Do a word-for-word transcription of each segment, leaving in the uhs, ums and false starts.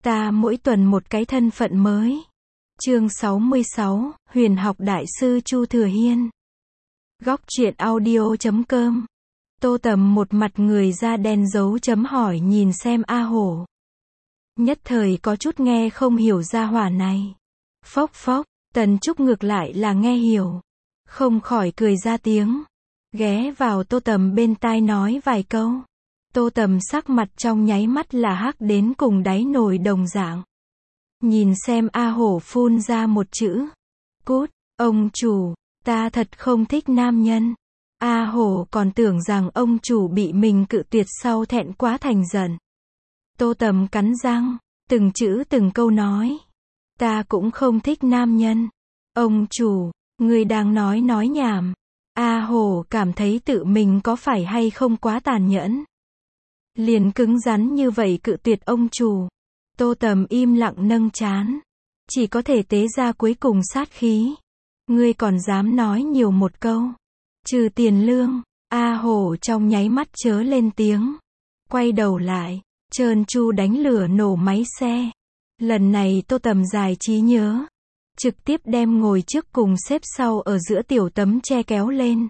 Ta mỗi tuần một cái thân phận mới. Chương sáu mươi sáu, Huyền học đại sư Chu Thừa Hiên. Góc truyện audio chấm com. Tô Tầm một mặt người da đen dấu chấm hỏi nhìn xem A Hổ. Nhất thời có chút nghe không hiểu gia hỏa này. Phốc phốc, Tần Trúc ngược lại là nghe hiểu. Không khỏi cười ra tiếng. Ghé vào Tô Tầm bên tai nói vài câu. Tô Tầm sắc mặt trong nháy mắt là hắc đến cùng đáy nồi đồng dạng. Nhìn xem A Hổ phun ra một chữ. Cút, ông chủ, ta thật không thích nam nhân. A Hổ còn tưởng rằng ông chủ bị mình cự tuyệt sau thẹn quá thành giận. Tô Tầm cắn răng, từng chữ từng câu nói. Ta cũng không thích nam nhân. Ông chủ, người đang nói nói nhảm. A Hổ cảm thấy tự mình có phải hay không quá tàn nhẫn. Liền cứng rắn như vậy cự tuyệt ông chủ. Tô Tầm im lặng nâng trán. Chỉ có thể tế ra cuối cùng sát khí. Ngươi còn dám nói nhiều một câu. Trừ tiền lương. A Hổ trong nháy mắt chớ lên tiếng. Quay đầu lại. Trơn tru đánh lửa nổ máy xe. Lần này Tô Tầm dài trí nhớ. Trực tiếp đem ngồi trước cùng xếp sau ở giữa tiểu tấm che kéo lên.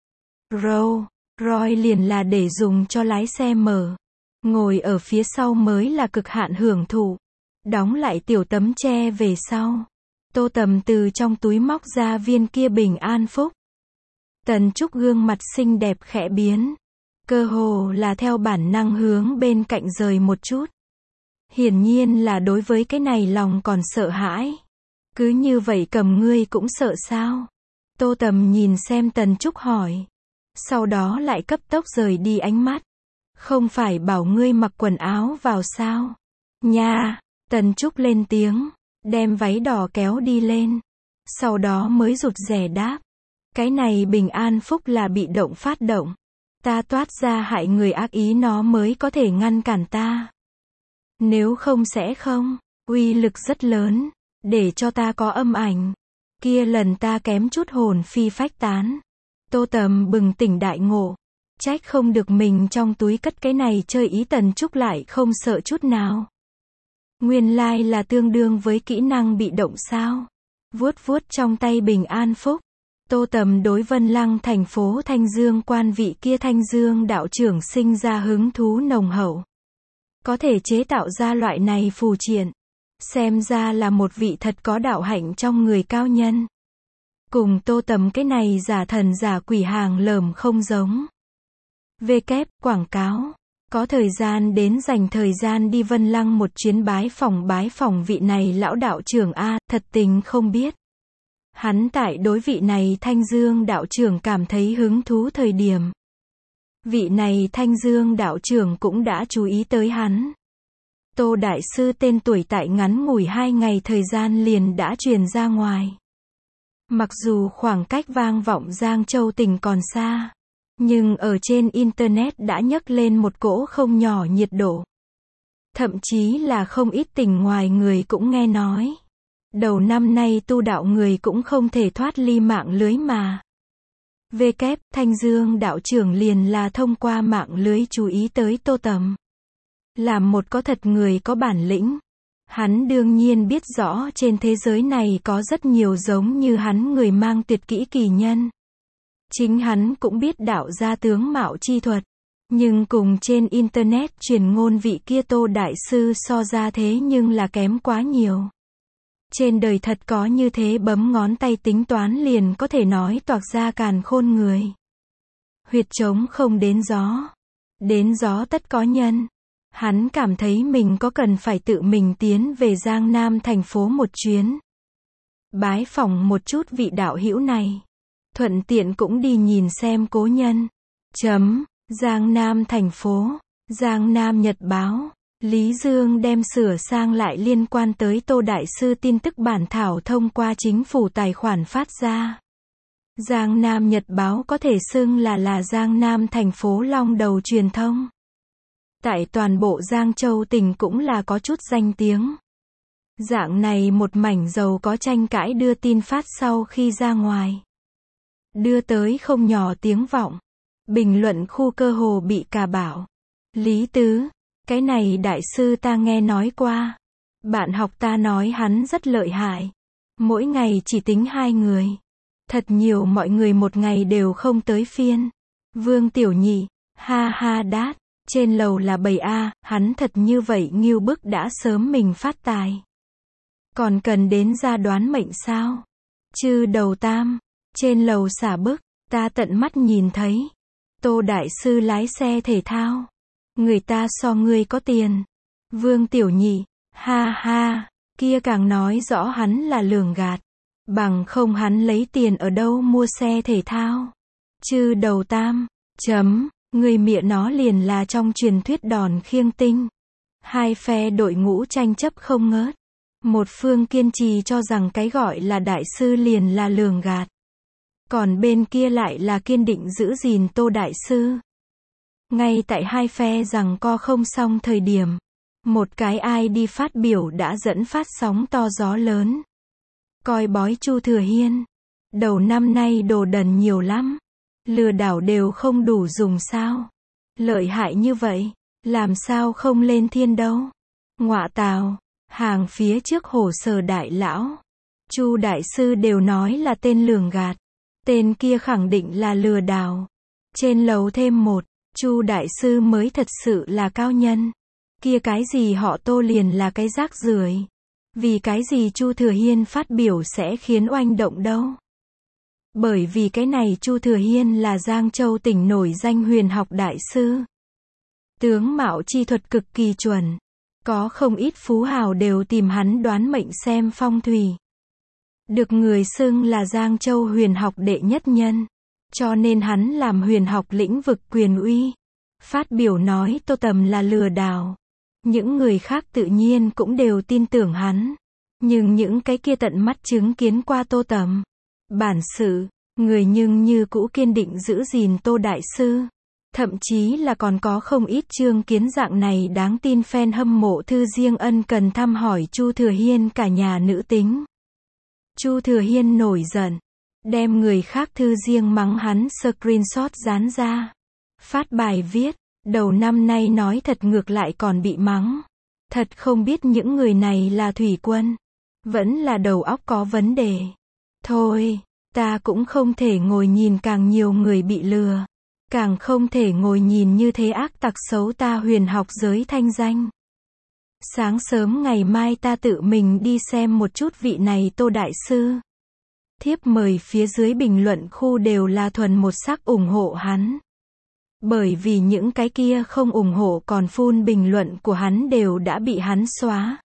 Row, Roy liền là để dùng cho lái xe mở. Ngồi ở phía sau mới là cực hạn hưởng thụ. Đóng lại tiểu tấm che về sau. Tô Tầm từ trong túi móc ra viên kia bình an phúc. Tần Trúc gương mặt xinh đẹp khẽ biến. Cơ hồ là theo bản năng hướng bên cạnh rời một chút. Hiển nhiên là đối với cái này lòng còn sợ hãi. Cứ như vậy cầm ngươi cũng sợ sao? Tô Tầm nhìn xem Tần Trúc hỏi. Sau đó lại cấp tốc rời đi ánh mắt. Không phải bảo ngươi mặc quần áo vào sao? Nha! Tần Trúc lên tiếng. Đem váy đỏ kéo đi lên. Sau đó mới rụt rè đáp. Cái này bình an phúc là bị động phát động. Ta toát ra hại người ác ý nó mới có thể ngăn cản ta. Nếu không sẽ không. Uy lực rất lớn. Để cho ta có âm ảnh. Kia lần ta kém chút hồn phi phách tán. Tô Tầm bừng tỉnh đại ngộ. Trách không được mình trong túi cất cái này chơi ý. Tần Trúc lại không sợ chút nào. Nguyên lai là tương đương với kỹ năng bị động sao. Vuốt vuốt trong tay bình an phúc. Tô Tầm đối Vân Lăng thành phố Thanh Dương quan vị kia Thanh Dương đạo trưởng sinh ra hứng thú nồng hậu. Có thể chế tạo ra loại này phù triện. Xem ra là một vị thật có đạo hạnh trong người cao nhân. Cùng Tô Tầm cái này giả thần giả quỷ hàng lởm không giống. Vê kép, quảng cáo. Có thời gian đến dành thời gian đi Vân Lăng một chuyến bái phỏng bái phỏng vị này lão đạo trưởng A, thật tình không biết. Hắn tại đối vị này Thanh Dương đạo trưởng cảm thấy hứng thú thời điểm. Vị này Thanh Dương đạo trưởng cũng đã chú ý tới hắn. Tô Đại Sư tên tuổi tại ngắn ngủi hai ngày thời gian liền đã truyền ra ngoài. Mặc dù khoảng cách vang vọng Giang Châu tỉnh còn xa. Nhưng ở trên Internet đã nhấc lên một cỗ không nhỏ nhiệt độ. Thậm chí là không ít tỉnh ngoài người cũng nghe nói. Đầu năm nay tu đạo người cũng không thể thoát ly mạng lưới mà. Vê kép, Thanh Dương đạo trưởng liền là thông qua mạng lưới chú ý tới Tô Tầm. Làm một có thật người có bản lĩnh. Hắn đương nhiên biết rõ trên thế giới này có rất nhiều giống như hắn người mang tuyệt kỹ kỳ nhân. Chính hắn cũng biết đạo gia tướng mạo chi thuật. Nhưng cùng trên Internet truyền ngôn vị kia Tô Đại Sư so ra thế nhưng là kém quá nhiều. Trên đời thật có như thế bấm ngón tay tính toán liền có thể nói toạc ra càn khôn người. Huyệt trống không đến gió. Đến gió tất có nhân. Hắn cảm thấy mình có cần phải tự mình tiến về Giang Nam thành phố một chuyến. Bái phỏng một chút vị đạo hữu này. Thuận tiện cũng đi nhìn xem cố nhân. Chấm, Giang Nam thành phố, Giang Nam Nhật báo. Lý Dương đem sửa sang lại liên quan tới Tô Đại Sư tin tức bản thảo thông qua chính phủ tài khoản phát ra. Giang Nam Nhật báo có thể xưng là là Giang Nam thành phố long đầu truyền thông. Tại toàn bộ Giang Châu tỉnh cũng là có chút danh tiếng. Dạng này một mảnh giàu có tranh cãi đưa tin phát sau khi ra ngoài. Đưa tới không nhỏ tiếng vọng. Bình luận khu cơ hồ bị cà bảo. Lý Tứ, cái này đại sư ta nghe nói qua. Bạn học ta nói hắn rất lợi hại. Mỗi ngày chỉ tính hai người. Thật nhiều mọi người một ngày đều không tới phiên. Vương Tiểu Nhị, ha ha đát, trên lầu là bầy A, hắn thật như vậy nghiêu bức đã sớm mình phát tài. Còn cần đến ra đoán mệnh sao? Chư Đầu Tam, trên lầu xả bức, ta tận mắt nhìn thấy. Tô Đại Sư lái xe thể thao. Người ta so ngươi có tiền. Vương Tiểu Nhị, ha ha, kia càng nói rõ hắn là lường gạt. Bằng không hắn lấy tiền ở đâu mua xe thể thao. Chư Đầu Tam, chấm, người mịa nó liền là trong truyền thuyết đòn khiêng tinh. Hai phe đội ngũ tranh chấp không ngớt. Một phương kiên trì cho rằng cái gọi là đại sư liền là lường gạt. Còn bên kia lại là kiên định giữ gìn Tô Đại Sư. Ngay tại hai phe rằng co không xong thời điểm. Một cái ai đi phát biểu đã dẫn phát sóng to gió lớn. Coi bói Chu Thừa Hiên. Đầu năm nay đồ đần nhiều lắm. Lừa đảo đều không đủ dùng sao. Lợi hại như vậy. Làm sao không lên thiên đâu. Ngọa tào. Hàng phía trước hồ sơ đại lão. Chu Đại Sư đều nói là tên lường gạt. Tên kia khẳng định là lừa đảo. Trên lầu thêm một. Chu Đại Sư mới thật sự là cao nhân. Kia cái gì họ Tô liền là cái rác rưởi. Vì cái gì Chu Thừa Hiên phát biểu sẽ khiến oanh động đâu. Bởi vì cái này Chu Thừa Hiên là Giang Châu tỉnh nổi danh huyền học đại sư. Tướng mạo chi thuật cực kỳ chuẩn. Có không ít phú hào đều tìm hắn đoán mệnh xem phong thủy. Được người xưng là Giang Châu huyền học đệ nhất nhân. Cho nên hắn làm huyền học lĩnh vực quyền uy. Phát biểu nói Tô Tầm là lừa đảo. Những người khác tự nhiên cũng đều tin tưởng hắn. Nhưng những cái kia tận mắt chứng kiến qua Tô Tầm. Bản sự, người nhưng như cũ kiên định giữ gìn Tô Đại Sư. Thậm chí là còn có không ít chương kiến dạng này đáng tin fan hâm mộ thư riêng ân cần thăm hỏi Chu Thừa Hiên cả nhà nữ tính. Chu Thừa Hiên nổi giận. Đem người khác thư riêng mắng hắn screenshot dán ra. Phát bài viết. Đầu năm nay nói thật ngược lại còn bị mắng. Thật không biết những người này là thủy quân. Vẫn là đầu óc có vấn đề. Thôi, ta cũng không thể ngồi nhìn càng nhiều người bị lừa. Càng không thể ngồi nhìn như thế ác tặc xấu ta huyền học giới thanh danh. Sáng sớm ngày mai ta tự mình đi xem một chút vị này Tô Đại Sư. Thiếp mời phía dưới bình luận khu đều là thuần một sắc ủng hộ hắn. Bởi vì những cái kia không ủng hộ còn phun bình luận của hắn đều đã bị hắn xóa.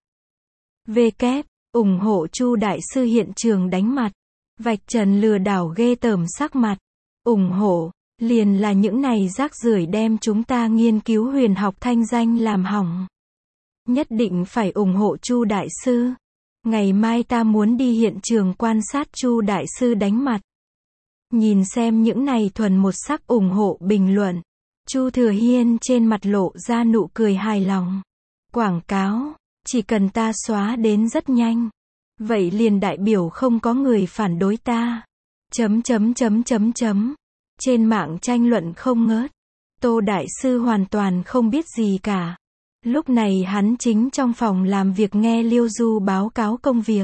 Về kép, ủng hộ Chu Đại Sư hiện trường đánh mặt. Vạch trần lừa đảo ghê tởm sắc mặt. Ủng hộ, liền là những này rác rưởi đem chúng ta nghiên cứu huyền học thanh danh làm hỏng. Nhất định phải ủng hộ Chu Đại Sư. Ngày mai ta muốn đi hiện trường quan sát Chu Đại Sư đánh mặt. Nhìn xem những này thuần một sắc ủng hộ bình luận. Chu Thừa Hiên trên mặt lộ ra nụ cười hài lòng. Quảng cáo, chỉ cần ta xóa đến rất nhanh. Vậy liền đại biểu không có người phản đối ta. Chấm chấm chấm chấm chấm. Trên mạng tranh luận không ngớt. Tô Đại Sư hoàn toàn không biết gì cả. Lúc này hắn chính trong phòng làm việc nghe Liêu Du báo cáo công việc.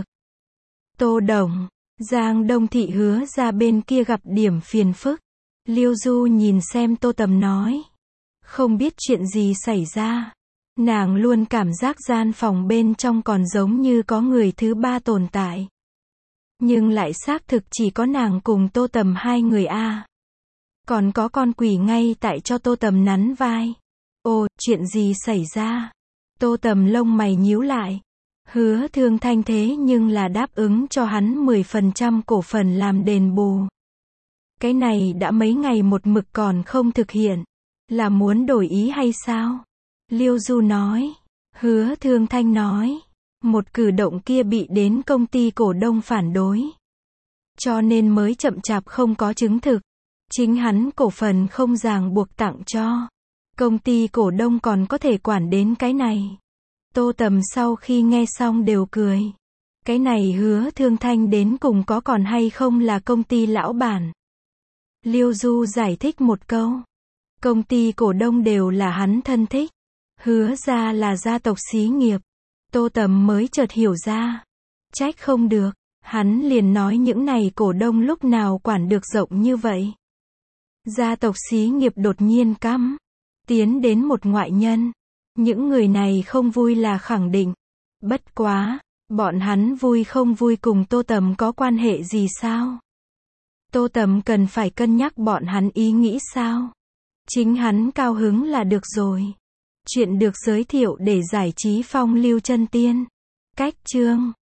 Tô Đồng, Giang Đông Thị hứa ra bên kia gặp điểm phiền phức. Liêu Du nhìn xem Tô Tầm nói. Không biết chuyện gì xảy ra. Nàng luôn cảm giác gian phòng bên trong còn giống như có người thứ ba tồn tại. Nhưng lại xác thực chỉ có nàng cùng Tô Tầm hai người a. Còn có con quỷ ngay tại cho Tô Tầm nắn vai. Ồ, chuyện gì xảy ra? Tô Tầm lông mày nhíu lại. Hứa Thương Thanh thế nhưng là đáp ứng cho hắn mười phần trăm cổ phần làm đền bù. Cái này đã mấy ngày một mực còn không thực hiện. Là muốn đổi ý hay sao? Liêu Du nói. Hứa Thương Thanh nói. Một cử động kia bị đến công ty cổ đông phản đối. Cho nên mới chậm chạp không có chứng thực. Chính hắn cổ phần không ràng buộc tặng cho. Công ty cổ đông còn có thể quản đến cái này. Tô Tầm sau khi nghe xong đều cười. Cái này Hứa Thương Thanh đến cùng có còn hay không là công ty lão bản. Liêu Du giải thích một câu. Công ty cổ đông đều là hắn thân thích. Hứa ra là gia tộc xí nghiệp. Tô Tầm mới chợt hiểu ra. Trách không được. Hắn liền nói những này cổ đông lúc nào quản được rộng như vậy. Gia tộc xí nghiệp đột nhiên cắm tiến đến một ngoại nhân. Những người này không vui là khẳng định. Bất quá, bọn hắn vui không vui cùng Tô Tầm có quan hệ gì sao? Tô Tầm cần phải cân nhắc bọn hắn ý nghĩ sao? Chính hắn cao hứng là được rồi. Chuyện được giới thiệu để giải trí phong lưu chân tiên. Cách chương